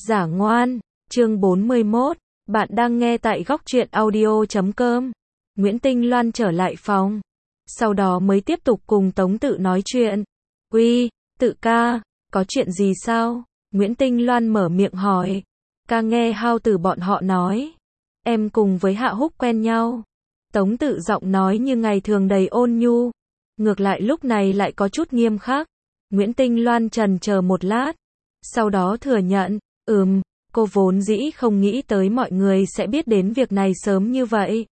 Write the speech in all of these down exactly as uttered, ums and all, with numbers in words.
Giả ngoan, chương bốn mươi mốt, bạn đang nghe tại góc truyện audio chấm com. Nguyễn Tinh Loan trở lại phòng, sau đó mới tiếp tục cùng Tống Tự nói chuyện. Uy, Tự ca, có chuyện gì sao? Nguyễn Tinh Loan mở miệng hỏi. Ca nghe Hao Tử bọn họ nói, em cùng với Hạ Húc quen nhau. Tống Tự giọng nói như ngày thường đầy ôn nhu, ngược lại lúc này lại có chút nghiêm khắc. Nguyễn Tinh Loan chần chờ một lát, sau đó thừa nhận, ừm, cô vốn dĩ không nghĩ tới mọi người sẽ biết đến việc này sớm như vậy.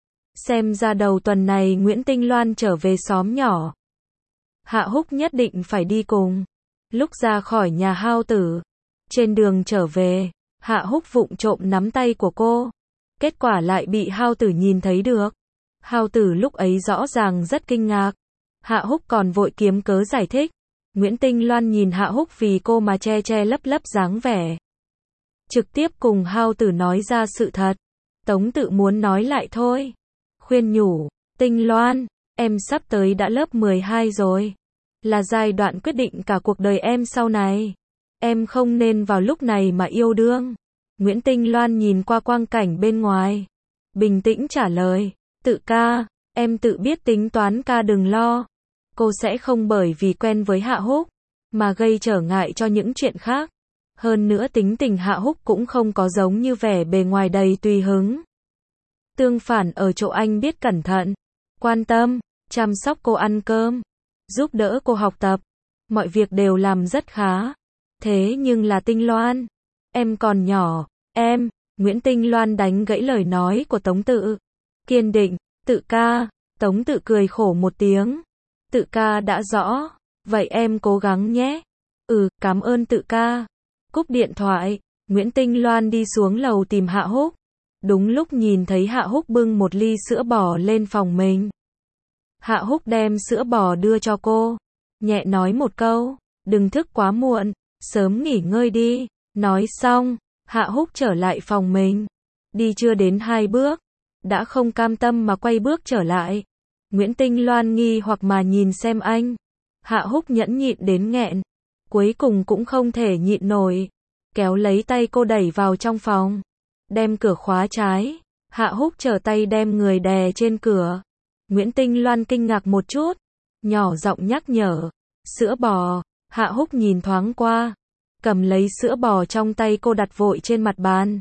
Xem ra đầu tuần này Nguyễn Tinh Loan trở về xóm nhỏ, Hạ Húc nhất định phải đi cùng. Lúc ra khỏi nhà Hao Tử, trên đường trở về, Hạ Húc vụng trộm nắm tay của cô, kết quả lại bị Hao Tử nhìn thấy được. Hao Tử lúc ấy rõ ràng rất kinh ngạc, Hạ Húc còn vội kiếm cớ giải thích. Nguyễn Tinh Loan nhìn Hạ Húc vì cô mà che che lấp lấp dáng vẻ, trực tiếp cùng Hao Tử nói ra sự thật. Tống Tự muốn nói lại thôi, khuyên nhủ, Tinh Loan, em sắp tới đã lớp mười hai rồi, là giai đoạn quyết định cả cuộc đời em sau này, em không nên vào lúc này mà yêu đương. Nguyễn Tinh Loan nhìn qua quang cảnh bên ngoài, bình tĩnh trả lời, Tự ca, em tự biết tính toán, ca đừng lo. Cô sẽ không bởi vì quen với Hạ Húc mà gây trở ngại cho những chuyện khác. Hơn nữa tính tình Hạ Húc cũng không có giống như vẻ bề ngoài đầy tùy hứng. Tương phản ở chỗ anh biết cẩn thận, quan tâm, chăm sóc cô ăn cơm, giúp đỡ cô học tập, mọi việc đều làm rất khá. Thế nhưng là Tinh Loan, em còn nhỏ, em, Nguyễn Tinh Loan đánh gãy lời nói của Tống Tự, kiên định, Tự ca. Tống Tự cười khổ một tiếng. Tự ca đã rõ, vậy em cố gắng nhé. Ừ, cảm ơn Tự ca. Cúp điện thoại, Nguyễn Tinh Loan đi xuống lầu tìm Hạ Húc. Đúng lúc nhìn thấy Hạ Húc bưng một ly sữa bò lên phòng mình. Hạ Húc đem sữa bò đưa cho cô, nhẹ nói một câu, đừng thức quá muộn, sớm nghỉ ngơi đi. Nói xong, Hạ Húc trở lại phòng mình. Đi chưa đến hai bước, đã không cam tâm mà quay bước trở lại. Nguyễn Tinh Loan nghi hoặc mà nhìn xem anh. Hạ Húc nhẫn nhịn đến nghẹn, cuối cùng cũng không thể nhịn nổi, kéo lấy tay cô đẩy vào trong phòng, đem cửa khóa trái. Hạ Húc trở tay đem người đè trên cửa. Nguyễn Tinh Loan kinh ngạc một chút, nhỏ giọng nhắc nhở, sữa bò. Hạ Húc nhìn thoáng qua, cầm lấy sữa bò trong tay cô đặt vội trên mặt bàn.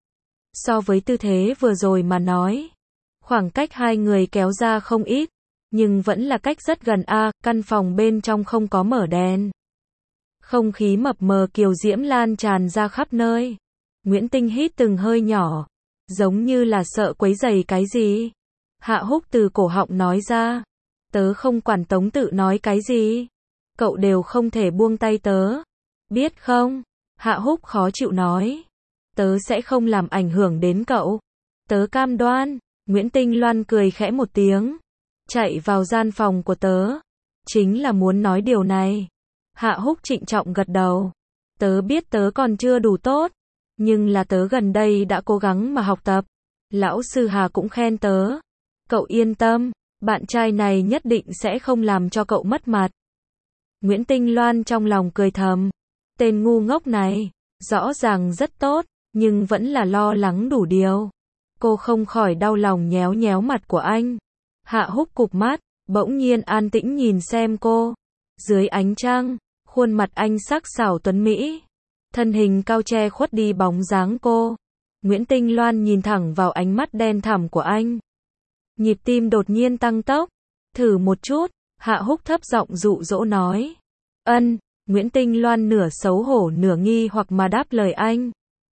So với tư thế vừa rồi mà nói, khoảng cách hai người kéo ra không ít, nhưng vẫn là cách rất gần a. À, căn phòng bên trong không có mở đèn, không khí mập mờ kiều diễm lan tràn ra khắp nơi. Nguyễn Tinh hít từng hơi nhỏ, giống như là sợ quấy rầy cái gì. Hạ Húc từ cổ họng nói ra, tớ không quản Tống Tự nói cái gì, cậu đều không thể buông tay tớ, biết không? Hạ Húc khó chịu nói, tớ sẽ không làm ảnh hưởng đến cậu, tớ cam đoan. Nguyễn Tinh Loan cười khẽ một tiếng, chạy vào gian phòng của tớ, chính là muốn nói điều này. Hạ Húc trịnh trọng gật đầu, tớ biết tớ còn chưa đủ tốt, nhưng là tớ gần đây đã cố gắng mà học tập, lão sư Hà cũng khen tớ, cậu yên tâm, bạn trai này nhất định sẽ không làm cho cậu mất mặt. Nguyễn Tinh Loan trong lòng cười thầm, tên ngu ngốc này, rõ ràng rất tốt, nhưng vẫn là lo lắng đủ điều. Cô không khỏi đau lòng nhéo nhéo mặt của anh. Hạ Húc cụp mắt, bỗng nhiên an tĩnh nhìn xem cô. Dưới ánh trăng, khuôn mặt anh sắc sảo tuấn mỹ, thân hình cao che khuất đi bóng dáng cô. Nguyễn Tinh Loan nhìn thẳng vào ánh mắt đen thẳm của anh, nhịp tim đột nhiên tăng tốc. Thử một chút, Hạ Húc thấp giọng dụ dỗ nói. Ân. Nguyễn Tinh Loan nửa xấu hổ nửa nghi hoặc mà đáp lời anh.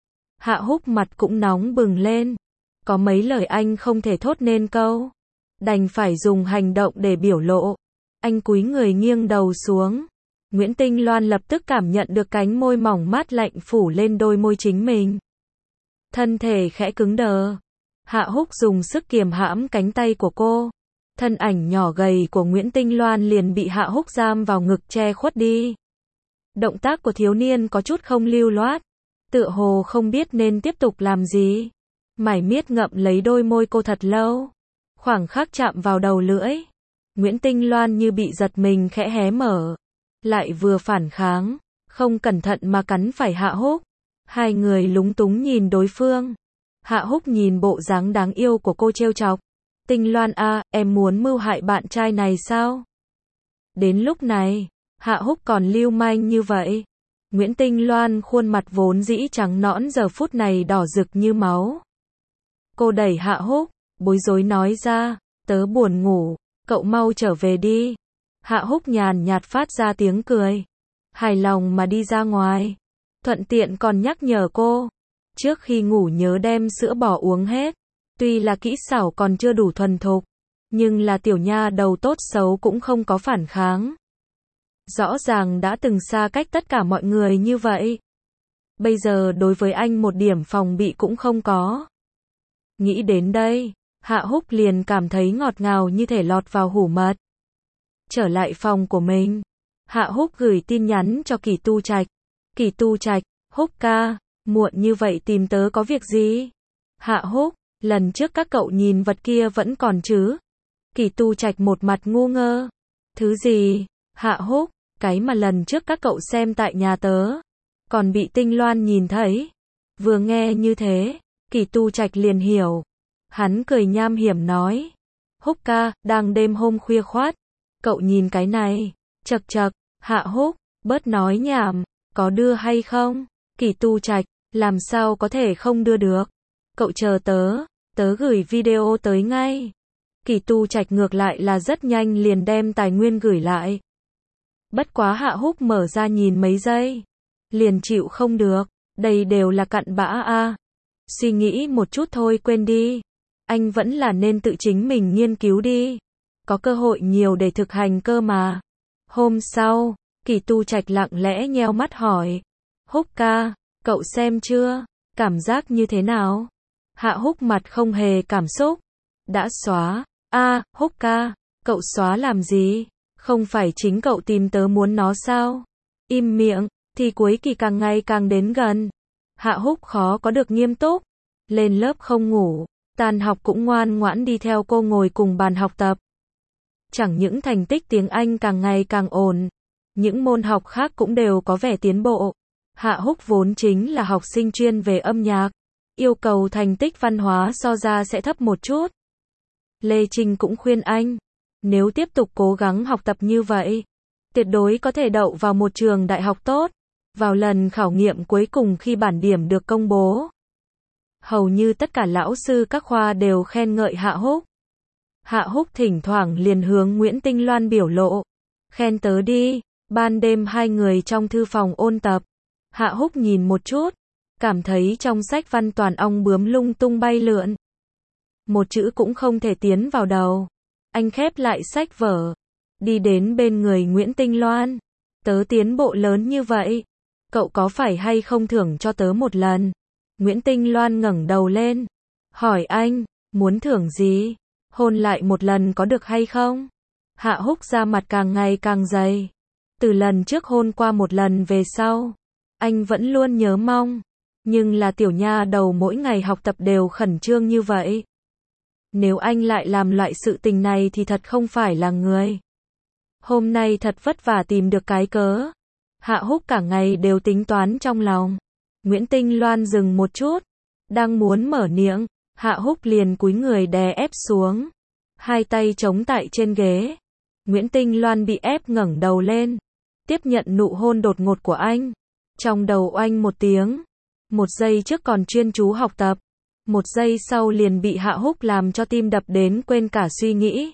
Hạ Húc mặt cũng nóng bừng lên, có mấy lời anh không thể thốt nên câu, đành phải dùng hành động để biểu lộ. Anh cúi người nghiêng đầu xuống. Nguyễn Tinh Loan lập tức cảm nhận được cánh môi mỏng mát lạnh phủ lên đôi môi chính mình. Thân thể khẽ cứng đờ. Hạ Húc dùng sức kiềm hãm cánh tay của cô. Thân ảnh nhỏ gầy của Nguyễn Tinh Loan liền bị Hạ Húc giam vào ngực che khuất đi. Động tác của thiếu niên có chút không lưu loát, tựa hồ không biết nên tiếp tục làm gì. Mải miết ngậm lấy đôi môi cô thật lâu. Khoảng khắc chạm vào đầu lưỡi, Nguyễn Tinh Loan như bị giật mình khẽ hé mở, lại vừa phản kháng, không cẩn thận mà cắn phải Hạ Húc. Hai người lúng túng nhìn đối phương. Hạ Húc nhìn bộ dáng đáng yêu của cô trêu chọc. Tinh Loan a, em muốn mưu hại bạn trai này sao? Đến lúc này, Hạ Húc còn lưu manh như vậy. Nguyễn Tinh Loan khuôn mặt vốn dĩ trắng nõn giờ phút này đỏ rực như máu. Cô đẩy Hạ Húc, bối rối nói ra, tớ buồn ngủ, cậu mau trở về đi. Hạ Húc nhàn nhạt phát ra tiếng cười. Hài lòng mà đi ra ngoài. Thuận tiện còn nhắc nhở cô. Trước khi ngủ nhớ đem sữa bò uống hết. Tuy là kỹ xảo còn chưa đủ thuần thục. Nhưng là tiểu nha đầu tốt xấu cũng không có phản kháng. Rõ ràng đã từng xa cách tất cả mọi người như vậy. Bây giờ đối với anh một điểm phòng bị cũng không có. Nghĩ đến đây, Hạ Húc liền cảm thấy ngọt ngào như thể lọt vào hủ mật. Trở lại phòng của mình, Hạ Húc gửi tin nhắn cho Kỳ Tu Trạch. Kỳ Tu Trạch, Húc ca, muộn như vậy tìm tớ có việc gì? Hạ Húc, lần trước các cậu nhìn vật kia vẫn còn chứ? Kỳ Tu Trạch một mặt ngu ngơ. Thứ gì? Hạ Húc, cái mà lần trước các cậu xem tại nhà tớ. Còn bị Tinh Loan nhìn thấy. Vừa nghe như thế, Kỳ Tu Trạch liền hiểu. Hắn cười nham hiểm nói. Húc ca, đang đêm hôm khuya khoát. Cậu nhìn cái này. Chậc chậc, Hạ Húc, bớt nói nhảm. Có đưa hay không? Kỳ Tu Trạch, làm sao có thể không đưa được? Cậu chờ tớ, tớ gửi video tới ngay. Kỳ Tu Trạch ngược lại là rất nhanh liền đem tài nguyên gửi lại. Bất quá Hạ Húc mở ra nhìn mấy giây. Liền chịu không được, đây đều là cặn bã a. Suy nghĩ một chút thôi quên đi. Anh vẫn là nên tự chính mình nghiên cứu đi. Có cơ hội nhiều để thực hành cơ mà. Hôm sau, Kỳ Tu Trạch lặng lẽ nheo mắt hỏi. Húc ca, cậu xem chưa? Cảm giác như thế nào? Hạ Húc mặt không hề cảm xúc. Đã xóa. A, Húc ca, cậu xóa làm gì? Không phải chính cậu tìm tớ muốn nó sao? Im miệng, thì cuối kỳ càng ngày càng đến gần. Hạ Húc khó có được nghiêm túc. Lên lớp không ngủ, tan học cũng ngoan ngoãn đi theo cô ngồi cùng bàn học tập. Chẳng những thành tích tiếng Anh càng ngày càng ổn, những môn học khác cũng đều có vẻ tiến bộ. Hạ Húc vốn chính là học sinh chuyên về âm nhạc, yêu cầu thành tích văn hóa so ra sẽ thấp một chút. Lê Trinh cũng khuyên anh, nếu tiếp tục cố gắng học tập như vậy, tuyệt đối có thể đậu vào một trường đại học tốt. Vào lần khảo nghiệm cuối cùng khi bản điểm được công bố, hầu như tất cả lão sư các khoa đều khen ngợi Hạ Húc. Hạ Húc thỉnh thoảng liền hướng Nguyễn Tinh Loan biểu lộ. Khen tớ đi. Ban đêm hai người trong thư phòng ôn tập. Hạ Húc nhìn một chút, cảm thấy trong sách văn toàn ong bướm lung tung bay lượn. Một chữ cũng không thể tiến vào đầu. Anh khép lại sách vở, đi đến bên người Nguyễn Tinh Loan. Tớ tiến bộ lớn như vậy, cậu có phải hay không thưởng cho tớ một lần? Nguyễn Tinh Loan ngẩng đầu lên, hỏi anh, muốn thưởng gì? Hôn lại một lần có được hay không? Hạ Húc ra mặt càng ngày càng dày. Từ lần trước hôn qua một lần về sau, anh vẫn luôn nhớ mong. Nhưng là tiểu nha đầu mỗi ngày học tập đều khẩn trương như vậy. Nếu anh lại làm loại sự tình này thì thật không phải là người. Hôm nay thật vất vả tìm được cái cớ. Hạ Húc cả ngày đều tính toán trong lòng. Nguyễn Tinh Loan dừng một chút, đang muốn mở miệng, Hạ Húc liền cúi người đè ép xuống, hai tay chống tại trên ghế. Nguyễn Tinh Loan bị ép ngẩng đầu lên, tiếp nhận nụ hôn đột ngột của anh. Trong đầu oanh một tiếng, một giây trước còn chuyên chú học tập, một giây sau liền bị Hạ Húc làm cho tim đập đến quên cả suy nghĩ.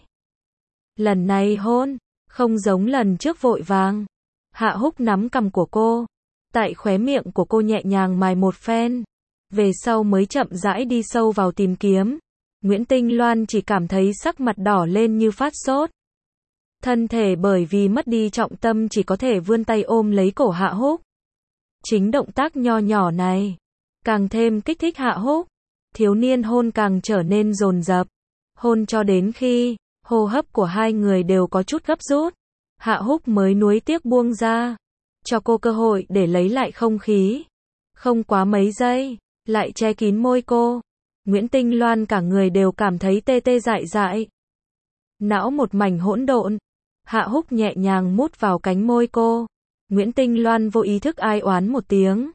Lần này hôn, không giống lần trước vội vàng. Hạ Húc nắm cằm của cô, tại khóe miệng của cô nhẹ nhàng mài một phen, về sau mới chậm rãi đi sâu vào tìm kiếm. Nguyễn Tinh Loan chỉ cảm thấy sắc mặt đỏ lên như phát sốt. Thân thể bởi vì mất đi trọng tâm chỉ có thể vươn tay ôm lấy cổ Hạ Húc. Chính động tác nho nhỏ này, càng thêm kích thích Hạ Húc. Thiếu niên hôn càng trở nên dồn dập. Hôn cho đến khi, hô hấp của hai người đều có chút gấp rút. Hạ Húc mới nuối tiếc buông ra, cho cô cơ hội để lấy lại không khí. Không quá mấy giây, lại che kín môi cô. Nguyễn Tinh Loan cả người đều cảm thấy tê tê dại dại. Não một mảnh hỗn độn. Hạ Húc nhẹ nhàng mút vào cánh môi cô. Nguyễn Tinh Loan vô ý thức ai oán một tiếng.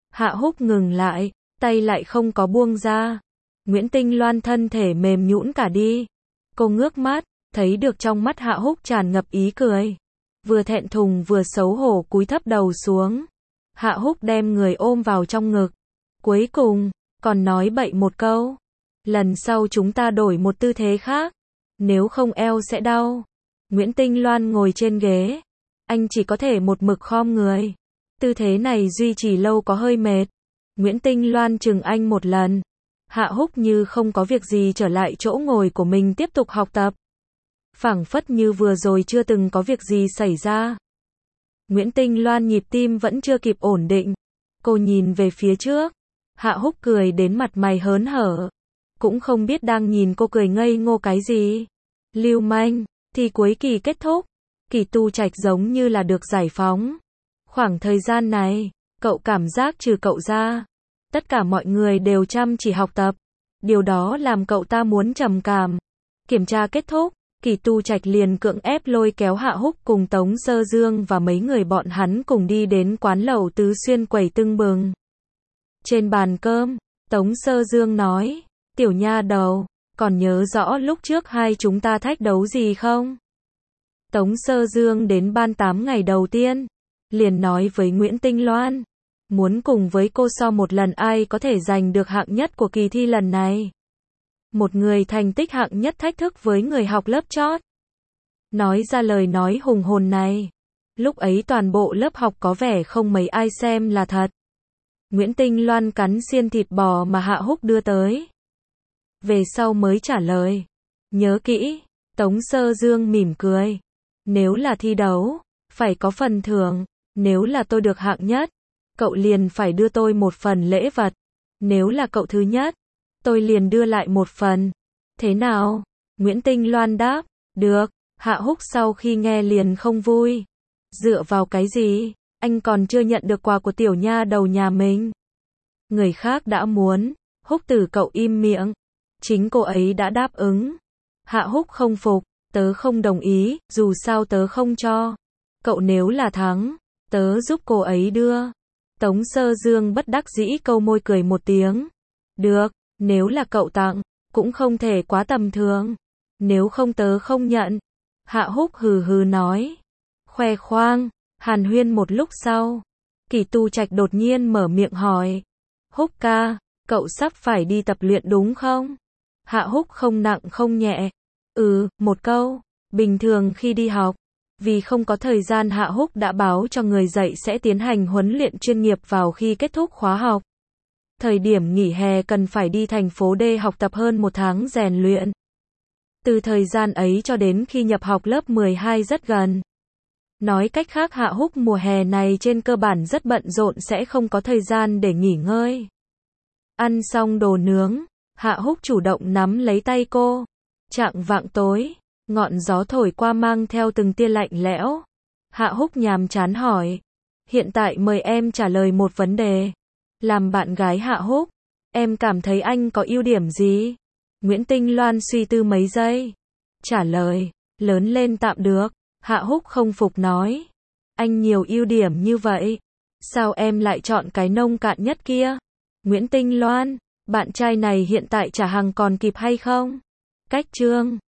Hạ Húc ngừng lại, tay lại không có buông ra. Nguyễn Tinh Loan thân thể mềm nhũn cả đi. Cô ngước mắt, thấy được trong mắt Hạ Húc tràn ngập ý cười. Vừa thẹn thùng vừa xấu hổ cúi thấp đầu xuống. Hạ Húc đem người ôm vào trong ngực. Cuối cùng, còn nói bậy một câu. Lần sau chúng ta đổi một tư thế khác. Nếu không eo sẽ đau. Nguyễn Tinh Loan ngồi trên ghế. Anh chỉ có thể một mực khom người. Tư thế này duy trì lâu có hơi mệt. Nguyễn Tinh Loan chừng anh một lần. Hạ Húc như không có việc gì trở lại chỗ ngồi của mình tiếp tục học tập. Phảng phất như vừa rồi chưa từng có việc gì xảy ra. Nguyễn Tinh Loan nhịp tim vẫn chưa kịp ổn định. Cô nhìn về phía trước. Hạ Húc cười đến mặt mày hớn hở. Cũng không biết đang nhìn cô cười ngây ngô cái gì. Lưu manh, thi cuối kỳ kết thúc. Kỳ Tu Trạch giống như là được giải phóng. Khoảng thời gian này, cậu cảm giác trừ cậu ra, tất cả mọi người đều chăm chỉ học tập. Điều đó làm cậu ta muốn trầm cảm. Kiểm tra kết thúc, Kỳ Tu Trạch liền cưỡng ép lôi kéo Hạ Húc cùng Tống Sơ Dương và mấy người bọn hắn cùng đi đến quán lẩu Tứ Xuyên quẩy tưng bừng. Trên bàn cơm, Tống Sơ Dương nói, tiểu nha đầu, còn nhớ rõ lúc trước hai chúng ta thách đấu gì không? Tống Sơ Dương đến ban tám ngày đầu tiên, liền nói với Nguyễn Tinh Loan, muốn cùng với cô so một lần ai có thể giành được hạng nhất của kỳ thi lần này. Một người thành tích hạng nhất thách thức với người học lớp chót. Nói ra lời nói hùng hồn này. Lúc ấy toàn bộ lớp học có vẻ không mấy ai xem là thật. Nguyễn Tinh Loan cắn xiên thịt bò mà Hạ Húc đưa tới. Về sau mới trả lời. Nhớ kỹ, Tống Sơ Dương mỉm cười. Nếu là thi đấu, phải có phần thưởng. Nếu là tôi được hạng nhất, cậu liền phải đưa tôi một phần lễ vật. Nếu là cậu thứ nhất, tôi liền đưa lại một phần. Thế nào? Nguyễn Tinh Loan đáp. Được. Hạ Húc sau khi nghe liền không vui. Dựa vào cái gì? Anh còn chưa nhận được quà của tiểu nha đầu nhà mình. Người khác đã muốn. Húc Tử cậu im miệng. Chính cô ấy đã đáp ứng. Hạ Húc không phục. Tớ không đồng ý, dù sao tớ không cho. Cậu nếu là thắng, tớ giúp cô ấy đưa. Tống Sơ Dương bất đắc dĩ câu môi cười một tiếng. Được, nếu là cậu tặng, cũng không thể quá tầm thường. Nếu không tớ không nhận. Hạ Húc hừ hừ nói. Khoe khoang, hàn huyên một lúc sau. Kỳ Tu Trạch đột nhiên mở miệng hỏi. Húc ca, cậu sắp phải đi tập luyện đúng không? Hạ Húc không nặng không nhẹ. Ừ, một câu. Bình thường khi đi học, vì không có thời gian Hạ Húc đã báo cho người dạy sẽ tiến hành huấn luyện chuyên nghiệp vào khi kết thúc khóa học. Thời điểm nghỉ hè cần phải đi thành phố D học tập hơn một tháng rèn luyện. Từ thời gian ấy cho đến khi nhập học lớp mười hai rất gần. Nói cách khác Hạ Húc mùa hè này trên cơ bản rất bận rộn sẽ không có thời gian để nghỉ ngơi. Ăn xong đồ nướng, Hạ Húc chủ động nắm lấy tay cô. Chạng vạng tối, ngọn gió thổi qua mang theo từng tia lạnh lẽo. Hạ Húc nhàm chán hỏi. Hiện tại mời em trả lời một vấn đề. Làm bạn gái Hạ Húc, em cảm thấy anh có ưu điểm gì? Nguyễn Tinh Loan suy tư mấy giây. Trả lời, lớn lên tạm được. Hạ Húc không phục nói. Anh nhiều ưu điểm như vậy. Sao em lại chọn cái nông cạn nhất kia? Nguyễn Tinh Loan, bạn trai này hiện tại trả hàng còn kịp hay không? Cách chương